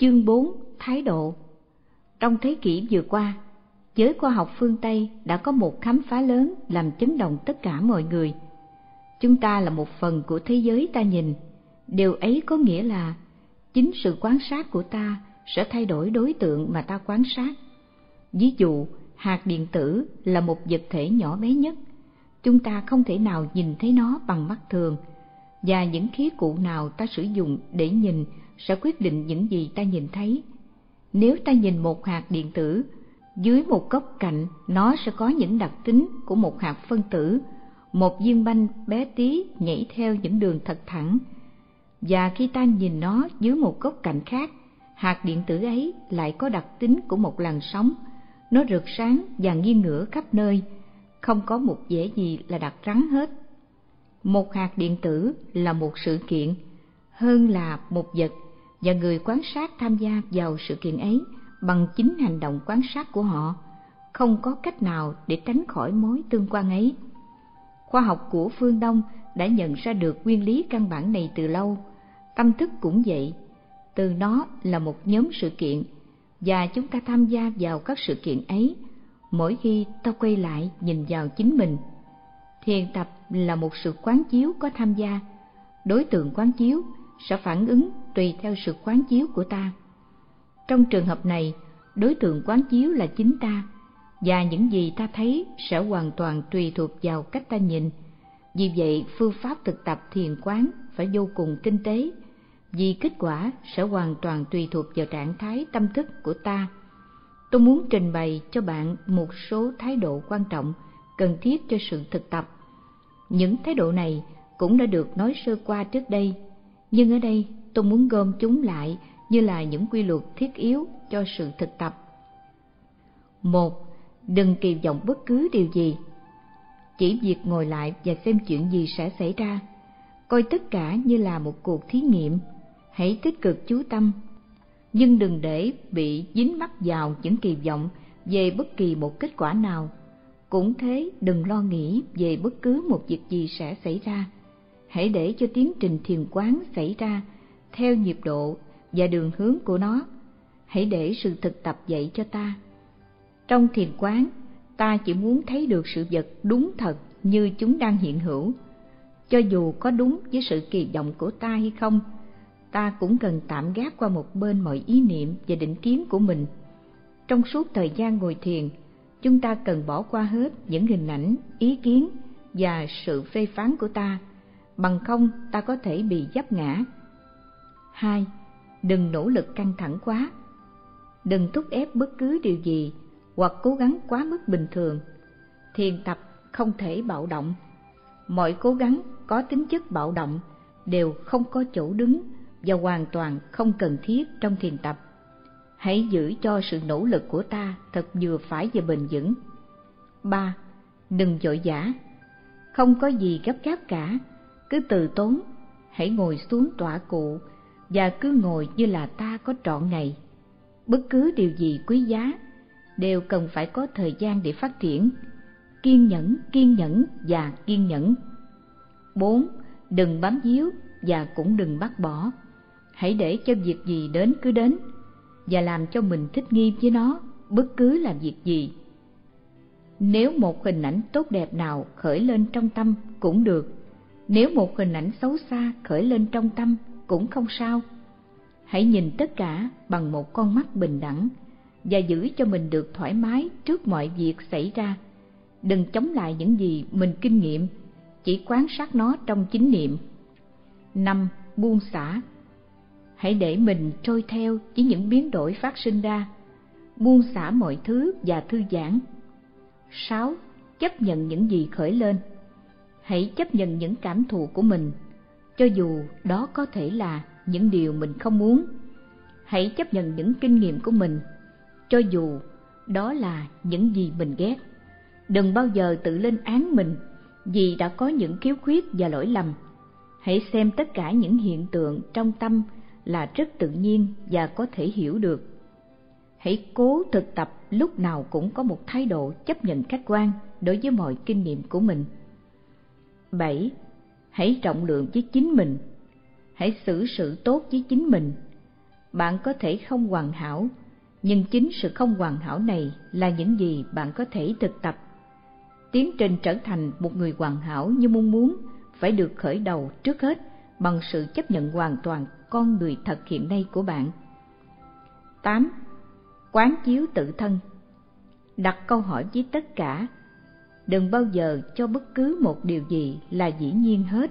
Chương 4. Thái độ. Trong thế kỷ vừa qua, giới khoa học phương Tây đã có một khám phá lớn làm chấn động tất cả mọi người. Chúng ta là một phần của thế giới ta nhìn. Điều ấy có nghĩa là chính sự quan sát của ta sẽ thay đổi đối tượng mà ta quan sát. Ví dụ, hạt điện tử là một vật thể nhỏ bé nhất. Chúng ta không thể nào nhìn thấy nó bằng mắt thường, và những khí cụ nào ta sử dụng để nhìn sẽ quyết định những gì ta nhìn thấy. Nếu ta nhìn một hạt điện tử, dưới một góc cạnh nó sẽ có những đặc tính của một hạt phân tử, một viên banh bé tí nhảy theo những đường thật thẳng. Và khi ta nhìn nó dưới một góc cạnh khác, hạt điện tử ấy lại có đặc tính của một làn sóng. Nó rực sáng và nghiêng ngửa khắp nơi, không có một vẻ gì là đặc rắn hết. Một hạt điện tử là một sự kiện hơn là một vật, và người quan sát tham gia vào sự kiện ấy bằng chính hành động quan sát của họ, không có cách nào để tránh khỏi mối tương quan ấy. Khoa học của phương Đông đã nhận ra được nguyên lý căn bản này từ lâu. Tâm thức cũng vậy, từ nó là một nhóm sự kiện, và chúng ta tham gia vào các sự kiện ấy mỗi khi ta quay lại nhìn vào chính mình. Thiền tập là một sự quán chiếu có tham gia. Đối tượng quán chiếu sẽ phản ứng tùy theo sự quán chiếu của ta. Trong trường hợp này, đối tượng quán chiếu là chính ta, và những gì ta thấy sẽ hoàn toàn tùy thuộc vào cách ta nhìn. Vì vậy, phương pháp thực tập thiền quán phải vô cùng tinh tế, vì kết quả sẽ hoàn toàn tùy thuộc vào trạng thái tâm thức của ta. Tôi muốn trình bày cho bạn một số thái độ quan trọng cần thiết cho sự thực tập. Những thái độ này cũng đã được nói sơ qua trước đây, nhưng ở đây tôi muốn gom chúng lại như là những quy luật thiết yếu cho sự thực tập. 1. Đừng kỳ vọng bất cứ điều gì. Chỉ việc ngồi lại và xem chuyện gì sẽ xảy ra. Coi tất cả như là một cuộc thí nghiệm. Hãy tích cực chú tâm, nhưng đừng để bị dính mắc vào những kỳ vọng về bất kỳ một kết quả nào. Cũng thế, đừng lo nghĩ về bất cứ một việc gì sẽ xảy ra. Hãy để cho tiến trình thiền quán xảy ra theo nhịp độ và đường hướng của nó. Hãy để sự thực tập dạy cho ta. Trong thiền quán, ta chỉ muốn thấy được sự vật đúng thật như chúng đang hiện hữu. Cho dù có đúng với sự kỳ vọng của ta hay không, ta cũng cần tạm gác qua một bên mọi ý niệm và định kiến của mình. Trong suốt thời gian ngồi thiền, chúng ta cần bỏ qua hết những hình ảnh, ý kiến và sự phê phán của ta, bằng không ta có thể bị vấp ngã. 2. Đừng nỗ lực căng thẳng quá. Đừng thúc ép bất cứ điều gì hoặc cố gắng quá mức bình thường. Thiền tập không thể bạo động. Mọi cố gắng có tính chất bạo động đều không có chỗ đứng và hoàn toàn không cần thiết trong thiền tập. Hãy giữ cho sự nỗ lực của ta thật vừa phải và bền vững. 3. Đừng vội vã. Không có gì gấp gáp cả, cứ từ tốn. Hãy ngồi xuống tọa cụ và cứ ngồi như là ta có trọn ngày. Bất cứ điều gì quý giá đều cần phải có thời gian để phát triển. Kiên nhẫn, kiên nhẫn và kiên nhẫn. 4. Đừng bám víu và cũng đừng bác bỏ. Hãy để cho việc gì đến cứ đến, và làm cho mình thích nghi với nó, bất cứ là việc gì. Nếu một hình ảnh tốt đẹp nào khởi lên trong tâm cũng được, nếu một hình ảnh xấu xa khởi lên trong tâm cũng không sao. Hãy nhìn tất cả bằng một con mắt bình đẳng và giữ cho mình được thoải mái trước mọi việc xảy ra. Đừng chống lại những gì mình kinh nghiệm, chỉ quan sát nó trong chánh niệm. 5. Buông xả. Hãy để mình trôi theo với những biến đổi phát sinh ra, buông xả mọi thứ và thư giãn. 6. Chấp nhận những gì khởi lên. Hãy chấp nhận những cảm thụ của mình, cho dù đó có thể là những điều mình không muốn. Hãy chấp nhận những kinh nghiệm của mình, cho dù đó là những gì mình ghét. Đừng bao giờ tự lên án mình vì đã có những khiếu khuyết và lỗi lầm. Hãy xem tất cả những hiện tượng trong tâm là rất tự nhiên và có thể hiểu được. Hãy cố thực tập lúc nào cũng có một thái độ chấp nhận khách quan đối với mọi kinh nghiệm của mình. 7. Hãy trọng lượng với chính mình. Hãy xử sự tốt với chính mình. bạn có thể không hoàn hảo, nhưng chính sự không hoàn hảo này là những gì bạn có thể thực tập. Tiến trình trở thành một người hoàn hảo như mong muốn phải được khởi đầu trước hết bằng sự chấp nhận hoàn toàn con người thật hiện nay của bạn. 8. Quán chiếu tự thân. Đặt câu hỏi với tất cả. Đừng bao giờ cho bất cứ một điều gì là dĩ nhiên hết.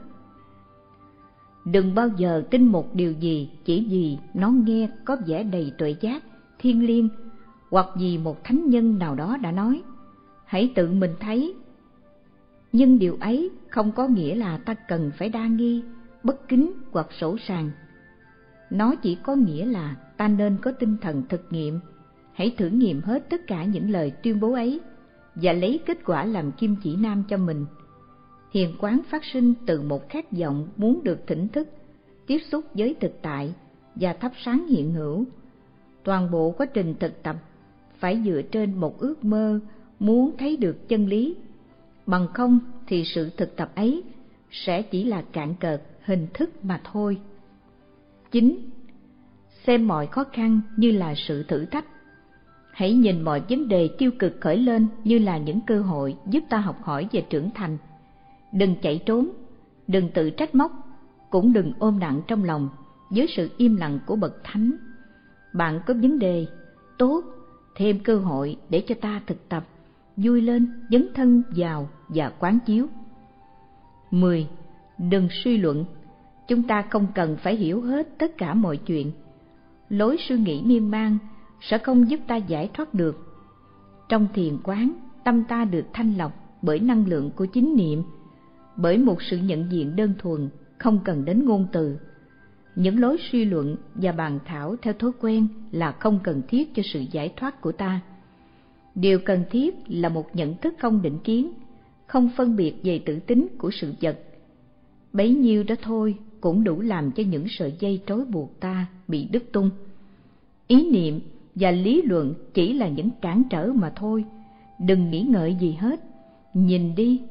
Đừng bao giờ tin một điều gì chỉ vì nó nghe có vẻ đầy tuệ giác, thiêng liêng, hoặc vì một thánh nhân nào đó đã nói. Hãy tự mình thấy. Nhưng điều ấy không có nghĩa là ta cần phải đa nghi, bất kính hoặc sỗ sàng. Nó chỉ có nghĩa là ta nên có tinh thần thực nghiệm. Hãy thử nghiệm hết tất cả những lời tuyên bố ấy và lấy kết quả làm kim chỉ nam cho mình. Thiền quán phát sinh từ một khát vọng muốn được tỉnh thức, tiếp xúc với thực tại và thắp sáng hiện hữu. Toàn bộ quá trình thực tập phải dựa trên một ước mơ muốn thấy được chân lý. Bằng không thì sự thực tập ấy sẽ chỉ là cạn cợt hình thức mà thôi. 9. Xem mọi khó khăn như là sự thử thách. Hãy nhìn mọi vấn đề tiêu cực khởi lên như là những cơ hội giúp ta học hỏi và trưởng thành. Đừng chạy trốn, đừng tự trách móc, cũng đừng ôm nặng trong lòng với sự im lặng của bậc thánh. Bạn có vấn đề, tốt, thêm cơ hội để cho ta thực tập, vui lên, dấn thân vào và quán chiếu. 10. Đừng suy luận. Chúng ta không cần phải hiểu hết tất cả mọi chuyện. Lối suy nghĩ miên man sẽ không giúp ta giải thoát được. Trong thiền quán, tâm ta được thanh lọc bởi năng lượng của chánh niệm, bởi một sự nhận diện đơn thuần, không cần đến ngôn từ. Những lối suy luận và bàn thảo theo thói quen là không cần thiết cho sự giải thoát của ta. Điều cần thiết là một nhận thức không định kiến, không phân biệt về tự tính của sự vật. Bấy nhiêu đó thôi cũng đủ làm cho những sợi dây trói buộc ta bị đứt tung. Ý niệm và lý luận chỉ là những cản trở mà thôi, đừng nghĩ ngợi gì hết, nhìn đi.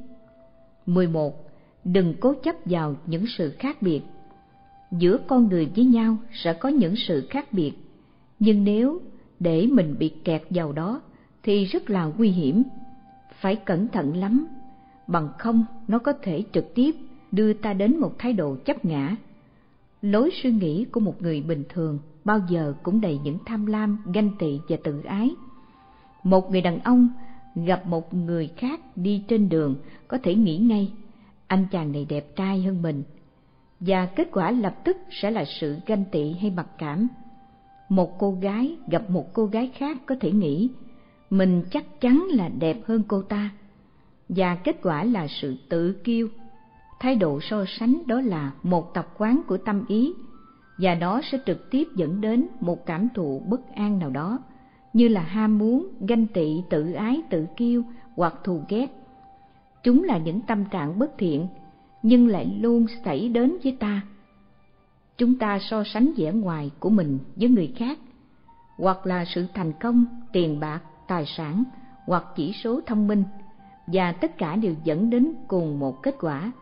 11. Đừng cố chấp vào những sự khác biệt. Giữa con người với nhau sẽ có những sự khác biệt, nhưng nếu để mình bị kẹt vào đó thì rất là nguy hiểm. Phải cẩn thận lắm, bằng không nó có thể trực tiếp đưa ta đến một thái độ chấp ngã. Lối suy nghĩ của một người bình thường bao giờ cũng đầy những tham lam, ganh tị và tự ái. Một người đàn ông gặp một người khác đi trên đường có thể nghĩ ngay, anh chàng này đẹp trai hơn mình, và kết quả lập tức sẽ là sự ganh tị hay mặc cảm. Một cô gái gặp một cô gái khác có thể nghĩ, mình chắc chắn là đẹp hơn cô ta, và kết quả là sự tự kiêu. Thái độ so sánh đó là một tập quán của tâm ý, và nó sẽ trực tiếp dẫn đến một cảm thụ bất an nào đó, như là ham muốn, ganh tị, tự ái, tự kiêu hoặc thù ghét. Chúng là những tâm trạng bất thiện, nhưng lại luôn xảy đến với ta. Chúng ta so sánh vẻ ngoài của mình với người khác, hoặc là sự thành công, tiền bạc, tài sản, hoặc chỉ số thông minh, và tất cả đều dẫn đến cùng một kết quả: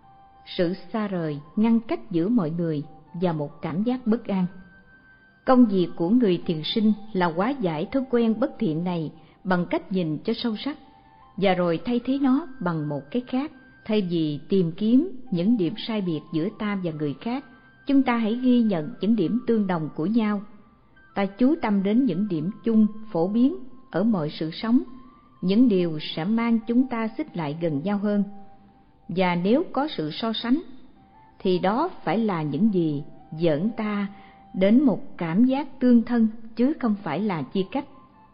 sự xa rời, ngăn cách giữa mọi người và một cảm giác bất an. Công việc của người thiền sinh là hóa giải thói quen bất thiện này bằng cách nhìn cho sâu sắc, và rồi thay thế nó bằng một cái khác. Thay vì tìm kiếm những điểm sai biệt giữa ta và người khác, chúng ta hãy ghi nhận những điểm tương đồng của nhau. Ta chú tâm đến những điểm chung phổ biến ở mọi sự sống, những điều sẽ mang chúng ta xích lại gần nhau hơn. Và nếu có sự so sánh, thì đó phải là những gì dẫn ta đến một cảm giác tương thân, chứ không phải là chia cách.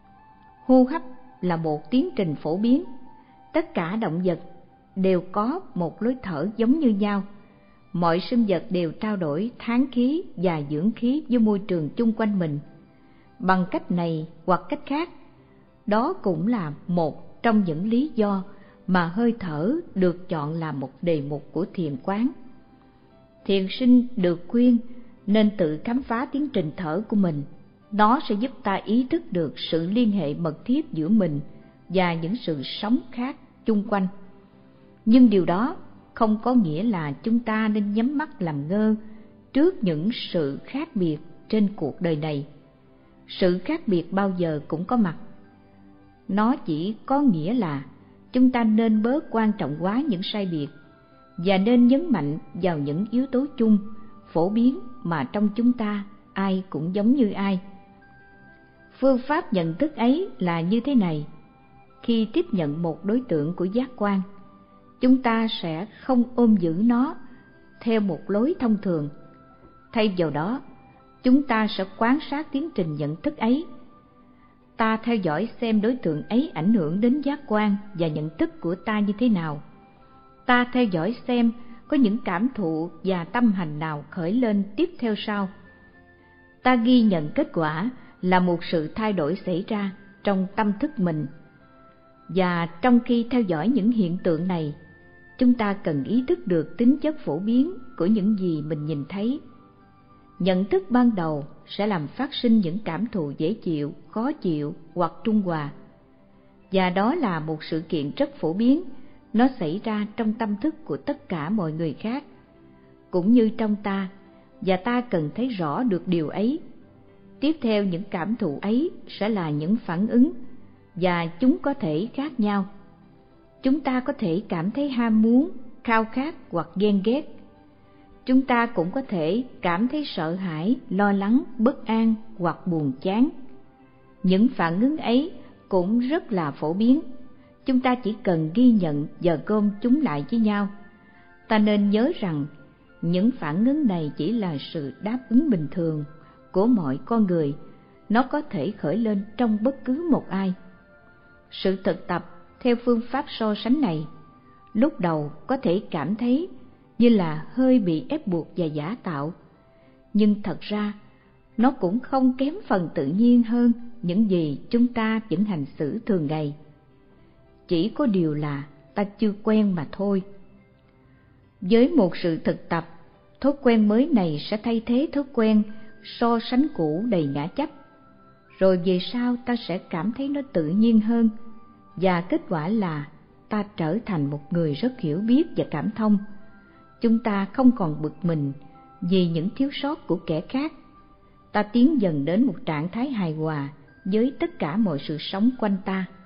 Hô hấp là một tiến trình phổ biến. Tất cả động vật đều có một lối thở giống như nhau. Mọi sinh vật đều trao đổi thán khí và dưỡng khí với môi trường chung quanh mình. Bằng cách này hoặc cách khác, đó cũng là một trong những lý do mà hơi thở được chọn làm một đề mục của thiền quán. Thiền sinh được khuyên nên tự khám phá tiến trình thở của mình. Nó sẽ giúp ta ý thức được sự liên hệ mật thiết giữa mình và những sự sống khác chung quanh. Nhưng điều đó không có nghĩa là chúng ta nên nhắm mắt làm ngơ trước những sự khác biệt trên cuộc đời này. Sự khác biệt bao giờ cũng có mặt. Nó chỉ có nghĩa là chúng ta nên bớt quan trọng quá những sai biệt và nên nhấn mạnh vào những yếu tố chung, phổ biến mà trong chúng ta ai cũng giống như ai. Phương pháp nhận thức ấy là như thế này: khi tiếp nhận một đối tượng của giác quan, chúng ta sẽ không ôm giữ nó theo một lối thông thường. Thay vào đó, chúng ta sẽ quan sát tiến trình nhận thức ấy. Ta theo dõi xem đối tượng ấy ảnh hưởng đến giác quan và nhận thức của ta như thế nào. Ta theo dõi xem có những cảm thụ và tâm hành nào khởi lên tiếp theo sau. Ta ghi nhận kết quả là một sự thay đổi xảy ra trong tâm thức mình. Và trong khi theo dõi những hiện tượng này, chúng ta cần ý thức được tính chất phổ biến của những gì mình nhìn thấy. Nhận thức ban đầu sẽ làm phát sinh những cảm thụ dễ chịu, khó chịu hoặc trung hòa. Và đó là một sự kiện rất phổ biến, nó xảy ra trong tâm thức của tất cả mọi người khác, cũng như trong ta, và ta cần thấy rõ được điều ấy. Tiếp theo những cảm thụ ấy sẽ là những phản ứng, và chúng có thể khác nhau. Chúng ta có thể cảm thấy ham muốn, khao khát hoặc ghen ghét. Chúng ta cũng có thể cảm thấy sợ hãi, lo lắng, bất an hoặc buồn chán. Những phản ứng ấy cũng rất là phổ biến. Chúng ta chỉ cần ghi nhận và gom chúng lại với nhau. Ta nên nhớ rằng những phản ứng này chỉ là sự đáp ứng bình thường của mọi con người. Nó có thể khởi lên trong bất cứ một ai. Sự thực tập theo phương pháp so sánh này lúc đầu có thể cảm thấy như là hơi bị ép buộc và giả tạo, nhưng thật ra nó cũng không kém phần tự nhiên hơn những gì chúng ta vẫn hành xử thường ngày. Chỉ có điều là ta chưa quen mà thôi. Với một sự thực tập, thói quen mới này sẽ thay thế thói quen so sánh cũ đầy ngã chấp. Rồi về sau ta sẽ cảm thấy nó tự nhiên hơn, và kết quả là ta trở thành một người rất hiểu biết và cảm thông. Chúng ta không còn bực mình vì những thiếu sót của kẻ khác. Ta tiến dần đến một trạng thái hài hòa với tất cả mọi sự sống quanh ta.